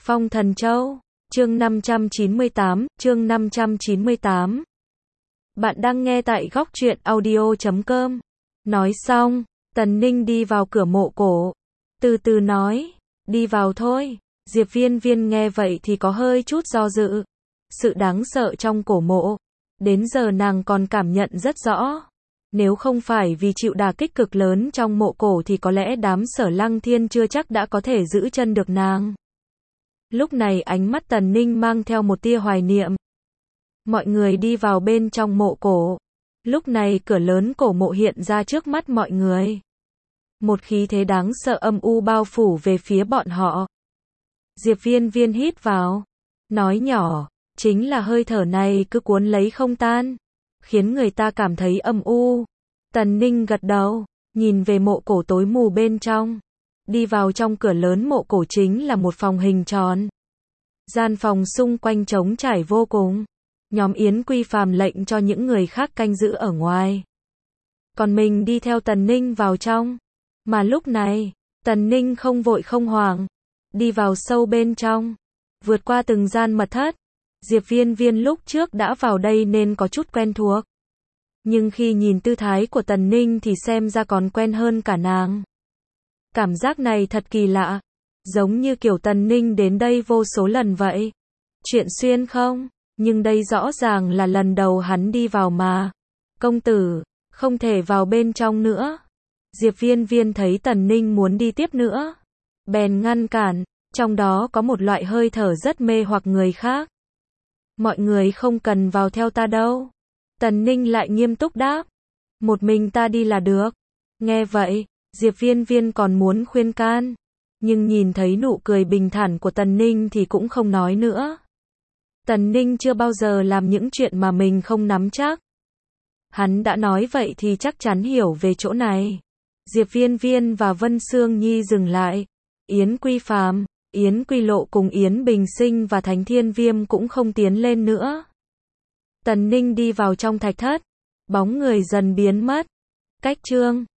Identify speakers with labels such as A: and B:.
A: Phong Thần Châu, chương 598. Bạn đang nghe tại góc truyện audio.com. Nói xong, Tần Ninh đi vào cửa mộ cổ. Từ từ nói, đi vào thôi. Diệp Viên Viên nghe vậy thì có hơi chút do dự. Sự đáng sợ trong cổ mộ, đến giờ nàng còn cảm nhận rất rõ. Nếu không phải vì chịu đả kích cực lớn trong mộ cổ thì có lẽ đám Sở Lăng Thiên chưa chắc đã có thể giữ chân được nàng. Lúc này ánh mắt Tần Ninh mang theo một tia hoài niệm. Mọi người đi vào bên trong mộ cổ. Lúc này cửa lớn cổ mộ hiện ra trước mắt mọi người. Một khí thế đáng sợ âm u bao phủ về phía bọn họ. Diệp Viên Viên hít vào, nói nhỏ, chính là hơi thở này cứ cuốn lấy không tan, khiến người ta cảm thấy âm u. Tần Ninh gật đầu, nhìn về mộ cổ tối mù bên trong. Đi vào trong cửa lớn mộ cổ chính là một phòng hình tròn. Gian phòng xung quanh trống trải vô cùng. Nhóm Yến Quy Phàm lệnh cho những người khác canh giữ ở ngoài. Còn mình đi theo Tần Ninh vào trong. Mà lúc này, Tần Ninh không vội không hoảng. Đi vào sâu bên trong. Vượt qua từng gian mật thất. Diệp Viên Viên lúc trước đã vào đây nên có chút quen thuộc. Nhưng khi nhìn tư thái của Tần Ninh thì xem ra còn quen hơn cả nàng. Cảm giác này thật kỳ lạ. Giống như kiểu Tần Ninh đến đây vô số lần vậy. Chuyện xuyên không? Nhưng đây rõ ràng là lần đầu hắn đi vào mà. Công tử, không thể vào bên trong nữa. Diệp Viên Viên thấy Tần Ninh muốn đi tiếp nữa. Bèn ngăn cản, trong đó có một loại hơi thở rất mê hoặc người khác. Mọi người không cần vào theo ta đâu. Tần Ninh lại nghiêm túc đáp. Một mình ta đi là được. Nghe vậy, Diệp Viên Viên còn muốn khuyên can. Nhưng nhìn thấy nụ cười bình thản của Tần Ninh thì cũng không nói nữa. Tần Ninh chưa bao giờ làm những chuyện mà mình không nắm chắc. Hắn đã nói vậy thì chắc chắn hiểu về chỗ này. Diệp Viên Viên và Vân Sương Nhi dừng lại. Yến Quy Phàm, Yến Quy Lộ cùng Yến Bình Sinh và Thánh Thiên Viêm cũng không tiến lên nữa. Tần Ninh đi vào trong thạch thất. Bóng người dần biến mất. Cách chương